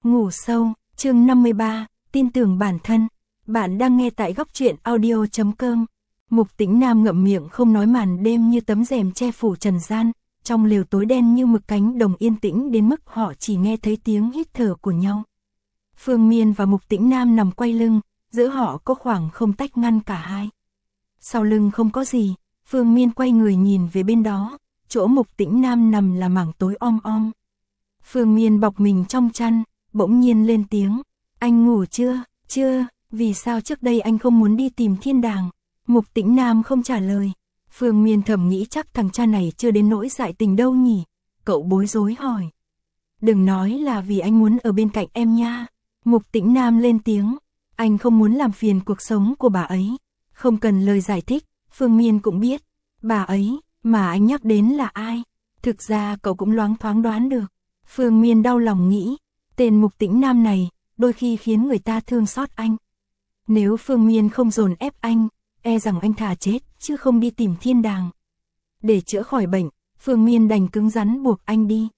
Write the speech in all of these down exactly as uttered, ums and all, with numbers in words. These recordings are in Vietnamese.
Ngủ sâu, chương năm mươi ba, tin tưởng bản thân. Bạn đang nghe tại góc truyện audio chấm com. Mục Tĩnh Nam ngậm miệng không nói, màn đêm như tấm rèm che phủ trần gian, trong lều tối đen như mực, cánh đồng yên tĩnh đến mức họ chỉ nghe thấy tiếng hít thở của nhau. Phương Miên và Mục Tĩnh Nam nằm quay lưng, giữa họ có khoảng không tách ngăn cả hai. Sau lưng không có gì, Phương Miên quay người nhìn về bên đó, chỗ Mục Tĩnh Nam nằm là mảng tối om om. Phương Miên bọc mình trong chăn, bỗng nhiên lên tiếng, anh ngủ chưa, chưa, vì sao trước đây anh không muốn đi tìm Thiên Đàng? Mục Tĩnh Nam không trả lời. Phương Miên thầm nghĩ chắc thằng cha này chưa đến nỗi dại tình đâu nhỉ, cậu bối rối hỏi. Đừng nói là vì anh muốn ở bên cạnh em nha. Mục Tĩnh Nam lên tiếng, anh không muốn làm phiền cuộc sống của bà ấy. Không cần lời giải thích, Phương Miên cũng biết, bà ấy mà anh nhắc đến là ai. Thực ra cậu cũng loáng thoáng đoán được. Phương Miên đau lòng nghĩ, tên Mục Tĩnh Nam này, đôi khi khiến người ta thương xót anh. Nếu Phương Miên không dồn ép anh, e rằng anh thà chết, chứ không đi tìm Thiên Đàng. Để chữa khỏi bệnh, Phương Miên đành cứng rắn buộc anh đi.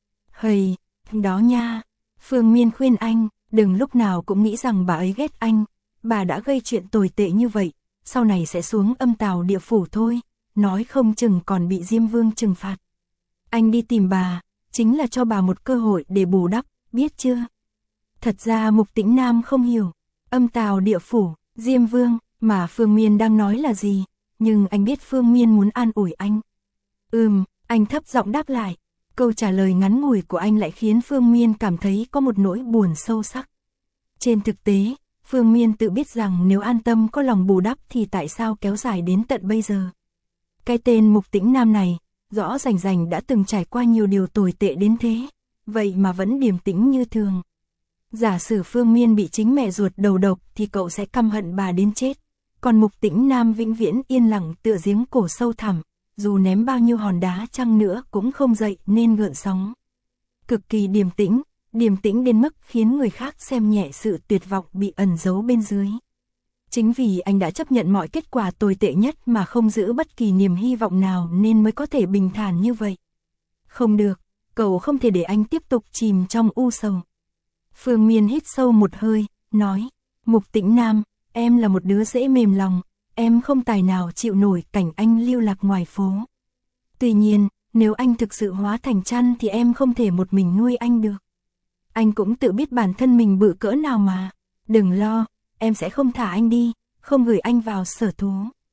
Hầy, đó nha, Phương Miên khuyên anh, đừng lúc nào cũng nghĩ rằng bà ấy ghét anh. Bà đã gây chuyện tồi tệ như vậy, sau này sẽ xuống âm tào địa phủ thôi, nói không chừng còn bị Diêm Vương trừng phạt. Anh đi tìm bà, chính là cho bà một cơ hội để bù đắp, biết chưa? Thật ra Mục Tĩnh Nam không hiểu, âm tào địa phủ, Diêm Vương, mà Phương Miên đang nói là gì, nhưng anh biết Phương Miên muốn an ủi anh. Ừm, anh thấp giọng đáp lại, câu trả lời ngắn ngủi của anh lại khiến Phương Miên cảm thấy có một nỗi buồn sâu sắc. Trên thực tế, Phương Miên tự biết rằng nếu an tâm có lòng bù đắp thì tại sao kéo dài đến tận bây giờ. Cái tên Mục Tĩnh Nam này, rõ rành rành đã từng trải qua nhiều điều tồi tệ đến thế, vậy mà vẫn điềm tĩnh như thường. Giả sử Phương Miên bị chính mẹ ruột đầu độc thì cậu sẽ căm hận bà đến chết. Còn Mục Tĩnh Nam vĩnh viễn yên lặng tựa giếng cổ sâu thẳm, dù ném bao nhiêu hòn đá chăng nữa cũng không dậy nên gợn sóng. Cực kỳ điềm tĩnh, điềm tĩnh đến mức khiến người khác xem nhẹ sự tuyệt vọng bị ẩn giấu bên dưới. Chính vì anh đã chấp nhận mọi kết quả tồi tệ nhất mà không giữ bất kỳ niềm hy vọng nào nên mới có thể bình thản như vậy. Không được, cậu không thể để anh tiếp tục chìm trong u sầu. Phương Miên hít sâu một hơi, nói, Mục Tĩnh Nam, em là một đứa dễ mềm lòng, em không tài nào chịu nổi cảnh anh lưu lạc ngoài phố. Tuy nhiên, nếu anh thực sự hóa thành chăn thì em không thể một mình nuôi anh được. Anh cũng tự biết bản thân mình bự cỡ nào mà, đừng lo, em sẽ không thả anh đi, không gửi anh vào sở thú.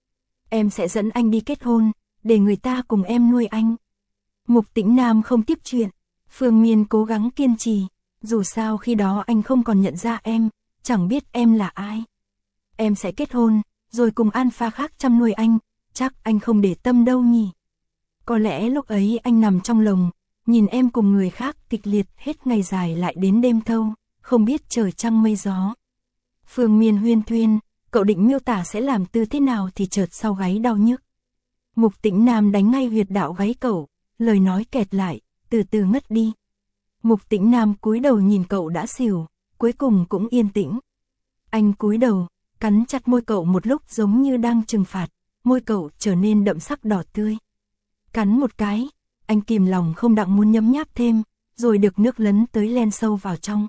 Em sẽ dẫn anh đi kết hôn, để người ta cùng em nuôi anh. Mục Tĩnh Nam không tiếp chuyện, Phương Miên cố gắng kiên trì, dù sao khi đó anh không còn nhận ra em, chẳng biết em là ai. Em sẽ kết hôn, rồi cùng alpha khác chăm nuôi anh, chắc anh không để tâm đâu nhỉ. Có lẽ lúc ấy anh nằm trong lồng, nhìn em cùng người khác kịch liệt hết ngày dài lại đến đêm thâu, không biết trời trăng mây gió. Phương Miên huyên thuyên, cậu định miêu tả sẽ làm tư thế nào thì chợt sau gáy đau nhức. Mục Tĩnh Nam đánh ngay huyệt đạo gáy cậu, lời nói kẹt lại, từ từ ngất đi. Mục Tĩnh Nam cúi đầu nhìn cậu đã xỉu, cuối cùng cũng yên tĩnh. Anh cúi đầu, cắn chặt môi cậu một lúc giống như đang trừng phạt, môi cậu trở nên đậm sắc đỏ tươi. Cắn một cái, anh kìm lòng không đặng muốn nhấm nháp thêm, rồi được nước lấn tới len sâu vào trong.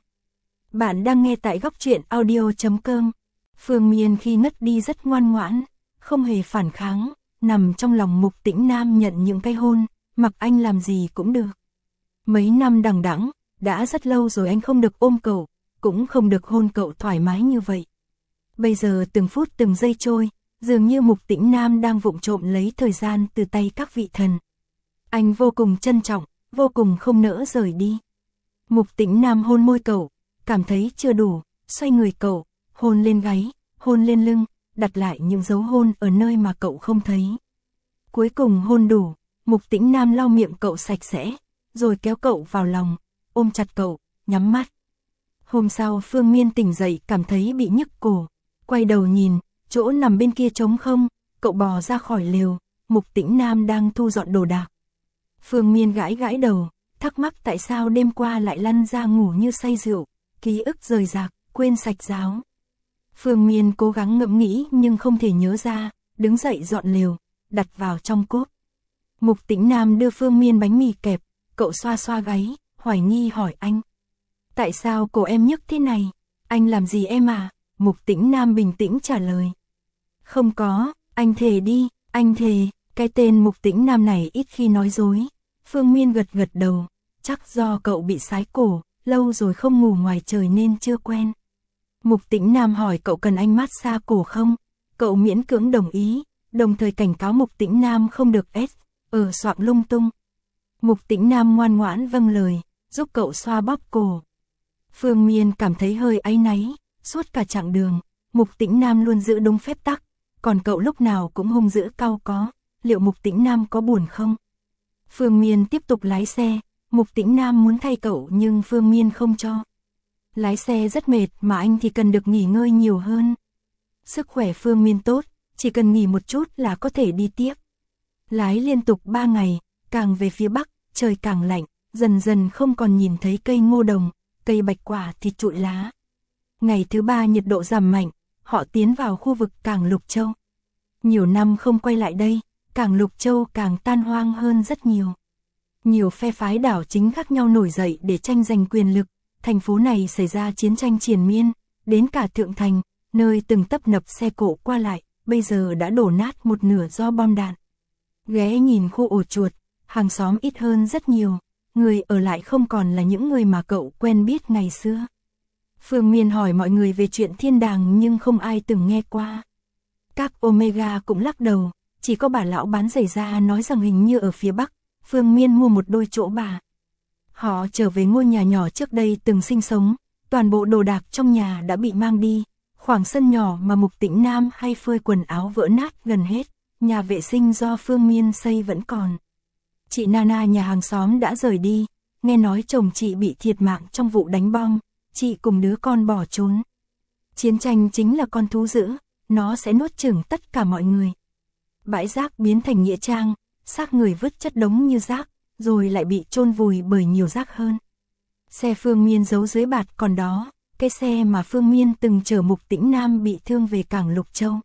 Bạn đang nghe tại góc truyện audio chấm com. Phương Miên khi ngất đi rất ngoan ngoãn, không hề phản kháng, nằm trong lòng Mục Tĩnh Nam nhận những cái hôn, mặc anh làm gì cũng được. Mấy năm đằng đẵng, đã rất lâu rồi anh không được ôm cậu, cũng không được hôn cậu thoải mái như vậy. Bây giờ từng phút từng giây trôi, dường như Mục Tĩnh Nam đang vụng trộm lấy thời gian từ tay các vị thần. Anh vô cùng trân trọng, vô cùng không nỡ rời đi. Mục Tĩnh Nam hôn môi cậu, cảm thấy chưa đủ, xoay người cậu, hôn lên gáy, hôn lên lưng, đặt lại những dấu hôn ở nơi mà cậu không thấy. Cuối cùng hôn đủ, Mục Tĩnh Nam lau miệng cậu sạch sẽ, rồi kéo cậu vào lòng, ôm chặt cậu, nhắm mắt. Hôm sau Phương Miên tỉnh dậy cảm thấy bị nhức cổ, quay đầu nhìn, chỗ nằm bên kia trống không, cậu bò ra khỏi lều, Mục Tĩnh Nam đang thu dọn đồ đạc. Phương Miên gãi gãi đầu, thắc mắc tại sao đêm qua lại lăn ra ngủ như say rượu, ký ức rời rạc, quên sạch ráo. Phương Miên cố gắng ngẫm nghĩ nhưng không thể nhớ ra, đứng dậy dọn lều, đặt vào trong cốp. Mục Tĩnh Nam đưa Phương Miên bánh mì kẹp, cậu xoa xoa gáy, hoài nghi hỏi anh. Tại sao cổ em nhức thế này? Anh làm gì em à? Mục Tĩnh Nam bình tĩnh trả lời. Không có, anh thề đi, anh thề. Cái tên Mục Tĩnh Nam này ít khi nói dối. Phương Miên gật gật đầu, chắc do cậu bị sái cổ, lâu rồi không ngủ ngoài trời nên chưa quen. Mục Tĩnh Nam hỏi cậu cần anh massage cổ không? Cậu miễn cưỡng đồng ý, đồng thời cảnh cáo Mục Tĩnh Nam không được ép, ở soạng lung tung. Mục Tĩnh Nam ngoan ngoãn vâng lời, giúp cậu xoa bóp cổ. Phương Miên cảm thấy hơi áy náy, suốt cả chặng đường, Mục Tĩnh Nam luôn giữ đúng phép tắc, còn cậu lúc nào cũng hung dữ cau có, liệu Mục Tĩnh Nam có buồn không? Phương Miên tiếp tục lái xe, Mục Tĩnh Nam muốn thay cậu nhưng Phương Miên không cho. Lái xe rất mệt mà anh thì cần được nghỉ ngơi nhiều hơn. Sức khỏe Phương Miên tốt, chỉ cần nghỉ một chút là có thể đi tiếp. Lái liên tục ba ngày, càng về phía bắc, trời càng lạnh, dần dần không còn nhìn thấy cây ngô đồng, cây bạch quả thì trụi lá. Ngày thứ ba nhiệt độ giảm mạnh, họ tiến vào khu vực Cảng Lục Châu. Nhiều năm không quay lại đây, Cảng Lục Châu càng tan hoang hơn rất nhiều. Nhiều phe phái đảo chính khác nhau nổi dậy để tranh giành quyền lực, thành phố này xảy ra chiến tranh triền miên, đến cả Thượng Thành, nơi từng tấp nập xe cộ qua lại, bây giờ đã đổ nát một nửa do bom đạn. Ghé nhìn khu ổ chuột, hàng xóm ít hơn rất nhiều, người ở lại không còn là những người mà cậu quen biết ngày xưa. Phương Miên hỏi mọi người về chuyện thiên đàng nhưng không ai từng nghe qua. Các Omega cũng lắc đầu, chỉ có bà lão bán giày da nói rằng hình như ở phía bắc, Phương Miên mua một đôi chỗ bà. Họ trở về ngôi nhà nhỏ trước đây từng sinh sống, toàn bộ đồ đạc trong nhà đã bị mang đi, khoảng sân nhỏ mà Mục Tĩnh Nam hay phơi quần áo vỡ nát gần hết, nhà vệ sinh do Phương Miên xây vẫn còn. Chị Nana nhà hàng xóm đã rời đi, nghe nói chồng chị bị thiệt mạng trong vụ đánh bom, chị cùng đứa con bỏ trốn. Chiến tranh chính là con thú dữ, nó sẽ nuốt chửng tất cả mọi người. Bãi rác biến thành nghĩa trang, xác người vứt chất đống như rác, rồi lại bị chôn vùi bởi nhiều rác hơn. Xe Phương Miên giấu dưới bạt còn đó, cái xe mà Phương Miên từng chở Mục Tĩnh Nam bị thương về Cảng Lục Châu.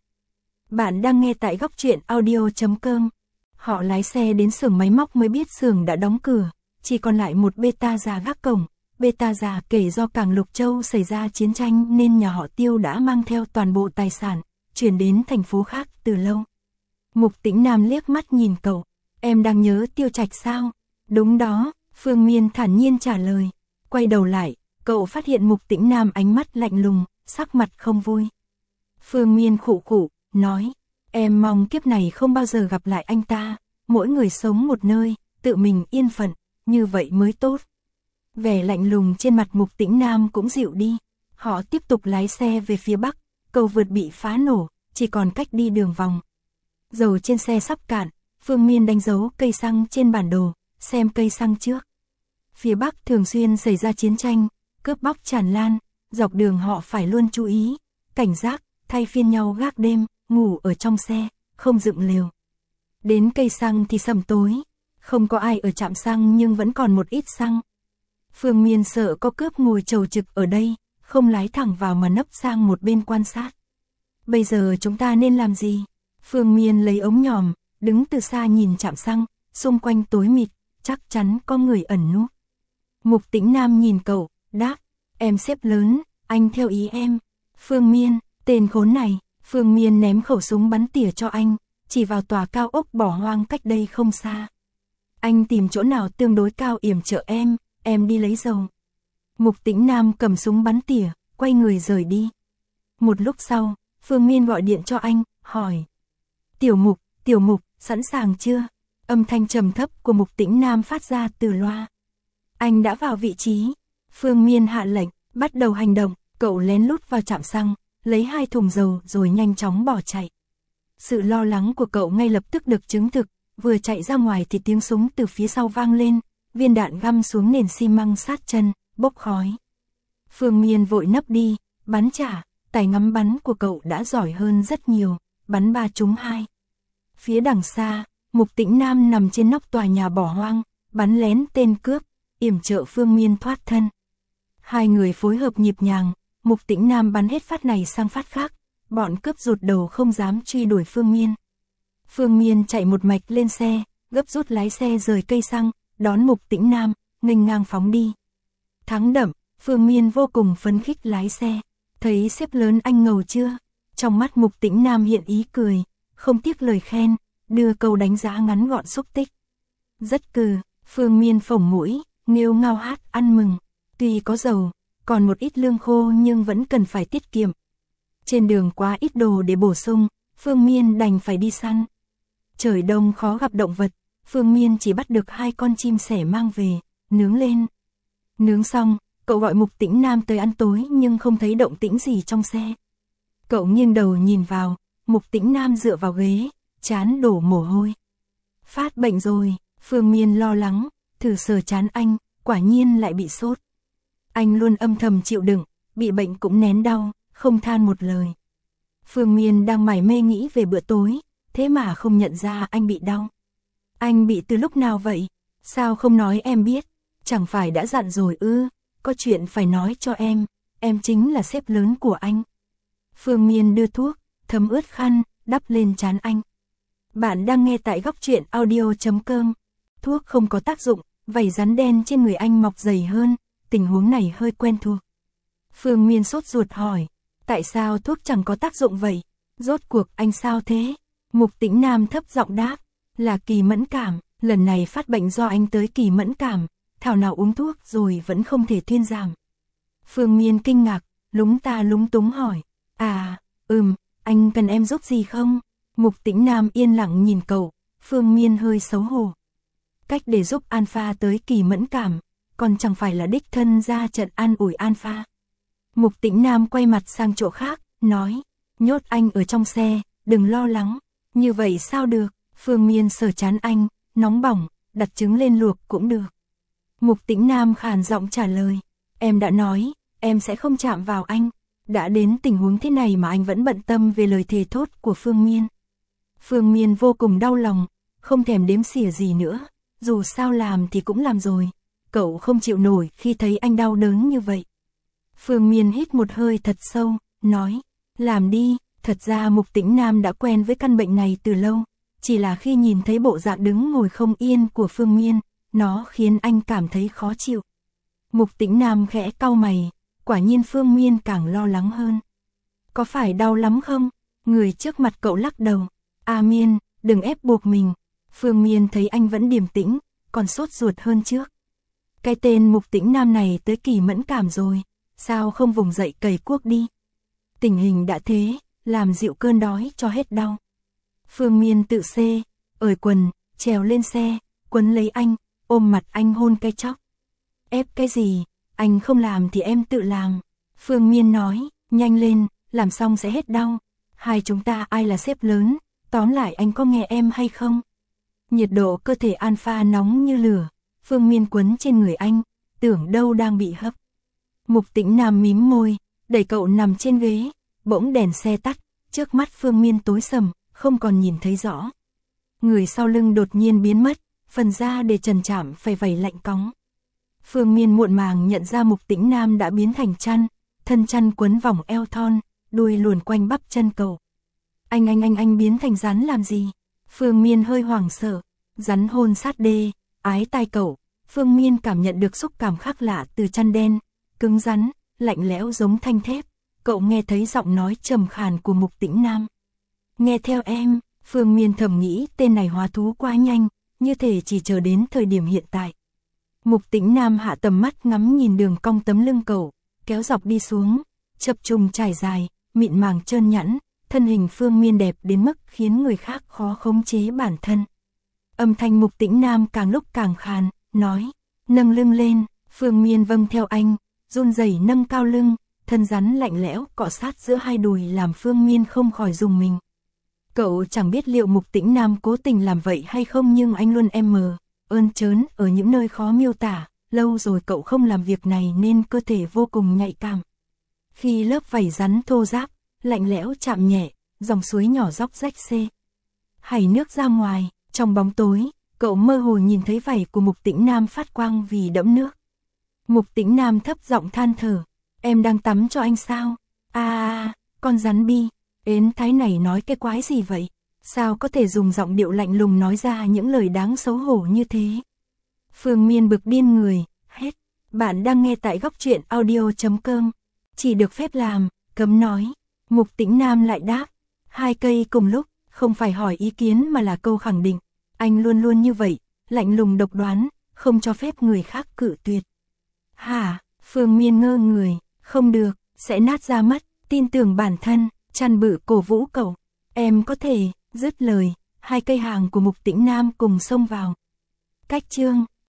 Bạn đang nghe tại góc truyện audio chấm com. Họ lái xe đến xưởng máy móc mới biết xưởng đã đóng cửa, chỉ còn lại một beta già gác cổng. Beta già kể do Cảng Lục Châu xảy ra chiến tranh nên nhà họ Tiêu đã mang theo toàn bộ tài sản, chuyển đến thành phố khác từ lâu. Mục Tĩnh Nam liếc mắt nhìn cậu, em đang nhớ Tiêu Trạch sao? Đúng đó, Phương Miên thản nhiên trả lời. Quay đầu lại, cậu phát hiện Mục Tĩnh Nam ánh mắt lạnh lùng, sắc mặt không vui. Phương Miên khụ khụ, nói, em mong kiếp này không bao giờ gặp lại anh ta, mỗi người sống một nơi, tự mình yên phận, như vậy mới tốt. Vẻ lạnh lùng trên mặt Mục Tĩnh Nam cũng dịu đi, họ tiếp tục lái xe về phía bắc, cầu vượt bị phá nổ, chỉ còn cách đi đường vòng. Dầu trên xe sắp cạn, Phương Miên đánh dấu cây xăng trên bản đồ, xem cây xăng trước. Phía bắc thường xuyên xảy ra chiến tranh, cướp bóc tràn lan, dọc đường họ phải luôn chú ý, cảnh giác, thay phiên nhau gác đêm, ngủ ở trong xe, không dựng lều. Đến cây xăng thì sầm tối, không có ai ở trạm xăng nhưng vẫn còn một ít xăng. Phương Miên sợ có cướp ngồi chầu trực ở đây, không lái thẳng vào mà nấp sang một bên quan sát. Bây giờ chúng ta nên làm gì? Phương Miên lấy ống nhòm, đứng từ xa nhìn trạm xăng, xung quanh tối mịt, chắc chắn có người ẩn núp. Mục Tĩnh Nam nhìn cậu, đáp, em xếp lớn, anh theo ý em. Phương Miên, tên khốn này. Phương Miên ném khẩu súng bắn tỉa cho anh, chỉ vào tòa cao ốc bỏ hoang cách đây không xa. Anh tìm chỗ nào tương đối cao yểm trợ em, em đi lấy dầu. Mục Tĩnh Nam cầm súng bắn tỉa, quay người rời đi. Một lúc sau, Phương Miên gọi điện cho anh, hỏi. Tiểu Mục, Tiểu Mục, sẵn sàng chưa? Âm thanh trầm thấp của Mục Tĩnh Nam phát ra từ loa. Anh đã vào vị trí. Phương Miên hạ lệnh, bắt đầu hành động, cậu lén lút vào trạm xăng, lấy hai thùng dầu rồi nhanh chóng bỏ chạy. Sự lo lắng của cậu ngay lập tức được chứng thực, vừa chạy ra ngoài thì tiếng súng từ phía sau vang lên, viên đạn găm xuống nền xi măng sát chân, bốc khói. Phương Miên vội nấp đi, bắn trả, tài ngắm bắn của cậu đã giỏi hơn rất nhiều, bắn ba trúng hai. Phía đằng xa, Mục Tĩnh Nam nằm trên nóc tòa nhà bỏ hoang, bắn lén tên cướp, yểm trợ Phương Miên thoát thân. Hai người phối hợp nhịp nhàng, Mục Tĩnh Nam bắn hết phát này sang phát khác, bọn cướp rụt đầu không dám truy đuổi Phương Miên. Phương Miên chạy một mạch lên xe, gấp rút lái xe rời cây xăng, đón Mục Tĩnh Nam, nghênh ngang phóng đi. Thắng đậm, Phương Miên vô cùng phấn khích lái xe. Thấy sếp lớn anh ngầu chưa? Trong mắt Mục Tĩnh Nam hiện ý cười, không tiếc lời khen, đưa câu đánh giá ngắn gọn xúc tích. Rất cừ, Phương Miên phổng mũi, nghêu ngao hát ăn mừng. Tuy có dầu, còn một ít lương khô nhưng vẫn cần phải tiết kiệm. Trên đường quá ít đồ để bổ sung, Phương Miên đành phải đi săn. Trời đông khó gặp động vật, Phương Miên chỉ bắt được hai con chim sẻ mang về, nướng lên. Nướng xong, cậu gọi Mục Tĩnh Nam tới ăn tối nhưng không thấy động tĩnh gì trong xe. Cậu nghiêng đầu nhìn vào, Mục Tĩnh Nam dựa vào ghế, trán đổ mồ hôi. Phát bệnh rồi, Phương Miên lo lắng, thử sờ trán anh, quả nhiên lại bị sốt. Anh luôn âm thầm chịu đựng, bị bệnh cũng nén đau, không than một lời. Phương Miên đang mải mê nghĩ về bữa tối, thế mà không nhận ra anh bị đau. Anh bị từ lúc nào vậy? Sao không nói em biết? Chẳng phải đã dặn rồi ư? Có chuyện phải nói cho em, em chính là sếp lớn của anh. Phương Miên đưa thuốc, thấm ướt khăn, đắp lên trán anh. Bạn đang nghe tại góc truyện audio chấm com. Thuốc không có tác dụng, vảy rắn đen trên người anh mọc dày hơn, tình huống này hơi quen thuộc. Phương Miên sốt ruột hỏi, tại sao thuốc chẳng có tác dụng vậy? Rốt cuộc anh sao thế? Mục Tĩnh Nam thấp giọng đáp, là kỳ mẫn cảm, lần này phát bệnh do anh tới kỳ mẫn cảm, thảo nào uống thuốc rồi vẫn không thể thuyên giảm. Phương Miên kinh ngạc, lúng ta lúng túng hỏi, à, ừm, anh cần em giúp gì không? Mục Tĩnh Nam yên lặng nhìn cậu, Phương Miên hơi xấu hổ. Cách để giúp Alpha tới kỳ mẫn cảm, còn chẳng phải là đích thân ra trận an ủi Alpha. Mục Tĩnh Nam quay mặt sang chỗ khác, nói, nhốt anh ở trong xe, đừng lo lắng. Như vậy sao được? Phương Miên sờ trán anh, nóng bỏng, đặt trứng lên luộc cũng được. Mục Tĩnh Nam khàn giọng trả lời, em đã nói, em sẽ không chạm vào anh. Đã đến tình huống thế này mà anh vẫn bận tâm về lời thề thốt của Phương Miên. Phương Miên vô cùng đau lòng, không thèm đếm xỉa gì nữa, dù sao làm thì cũng làm rồi. Cậu không chịu nổi khi thấy anh đau đớn như vậy. Phương Miên hít một hơi thật sâu, nói, làm đi. Thật ra Mục Tĩnh Nam đã quen với căn bệnh này từ lâu, chỉ là khi nhìn thấy bộ dạng đứng ngồi không yên của Phương Miên, nó khiến anh cảm thấy khó chịu. Mục Tĩnh Nam khẽ cau mày, quả nhiên Phương Miên càng lo lắng hơn. Có phải đau lắm không? Người trước mặt cậu lắc đầu, A Miên, đừng ép buộc mình. Phương Miên thấy anh vẫn điềm tĩnh, còn sốt ruột hơn trước. Cái tên Mục Tĩnh Nam này tới kỳ mẫn cảm rồi, sao không vùng dậy cày cuốc đi? Tình hình đã thế, làm dịu cơn đói cho hết đau. Phương Miên tự xê, ởi quần, trèo lên xe, quấn lấy anh, ôm mặt anh hôn cái chóc. Ép cái gì, anh không làm thì em tự làm. Phương Miên nói, nhanh lên, làm xong sẽ hết đau. Hai chúng ta ai là sếp lớn, tóm lại anh có nghe em hay không? Nhiệt độ cơ thể Alpha nóng như lửa, Phương Miên quấn trên người anh, tưởng đâu đang bị hấp. Mục Tĩnh Nam mím môi, đẩy cậu nằm trên ghế, bỗng đèn xe tắt, trước mắt Phương Miên tối sầm, không còn nhìn thấy rõ. Người sau lưng đột nhiên biến mất, phần da để trần trạm phẩy vẩy lạnh cóng. Phương Miên muộn màng nhận ra Mục Tĩnh Nam đã biến thành chăn, thân chăn quấn vòng eo thon, đuôi luồn quanh bắp chân cậu. Anh anh anh anh biến thành rắn làm gì? Phương Miên hơi hoảng sợ, rắn hôn sát đê, ái tai cậu. Phương Miên cảm nhận được xúc cảm khác lạ từ chăn đen, cứng rắn, lạnh lẽo giống thanh thép. Cậu nghe thấy giọng nói trầm khàn của Mục Tĩnh Nam. Nghe theo em, Phương Miên thầm nghĩ tên này hóa thú quá nhanh, như thể chỉ chờ đến thời điểm hiện tại. Mục Tĩnh Nam hạ tầm mắt ngắm nhìn đường cong tấm lưng cậu, kéo dọc đi xuống, chập trùng trải dài, mịn màng trơn nhẵn, thân hình Phương Miên đẹp đến mức khiến người khác khó khống chế bản thân. Âm thanh Mục Tĩnh Nam càng lúc càng khàn, nói, nâng lưng lên. Phương Miên vâng theo anh, run rẩy nâng cao lưng, thân rắn lạnh lẽo cọ sát giữa hai đùi làm Phương Miên không khỏi rùng mình. Cậu chẳng biết liệu Mục Tĩnh Nam cố tình làm vậy hay không, nhưng anh luôn em mờ, ơn trớn ở những nơi khó miêu tả. Lâu rồi cậu không làm việc này nên cơ thể vô cùng nhạy cảm. Khi lớp vảy rắn thô ráp, lạnh lẽo chạm nhẹ, dòng suối nhỏ róc rách xê hảy nước ra ngoài. Trong bóng tối, cậu mơ hồ nhìn thấy vảy của Mục Tĩnh Nam phát quang vì đẫm nước. Mục Tĩnh Nam thấp giọng than thở, em đang tắm cho anh sao? À, à con rắn bi, ến thái này nói cái quái gì vậy? Sao có thể dùng giọng điệu lạnh lùng nói ra những lời đáng xấu hổ như thế? Phương Miên bực điên người, hết. Bạn đang nghe tại góc truyện audio.com. Chỉ được phép làm, cấm nói. Mục Tĩnh Nam lại đáp. Hai cây cùng lúc, không phải hỏi ý kiến mà là câu khẳng định. Anh luôn luôn như vậy, lạnh lùng độc đoán, không cho phép người khác cự tuyệt. Hả? Phương Miên ngơ người, không được, sẽ nát ra mất, tin tưởng bản thân, chăn bự cổ vũ cậu. Em có thể, dứt lời, hai cây hàng của Mục Tĩnh Nam cùng xông vào. Cách chương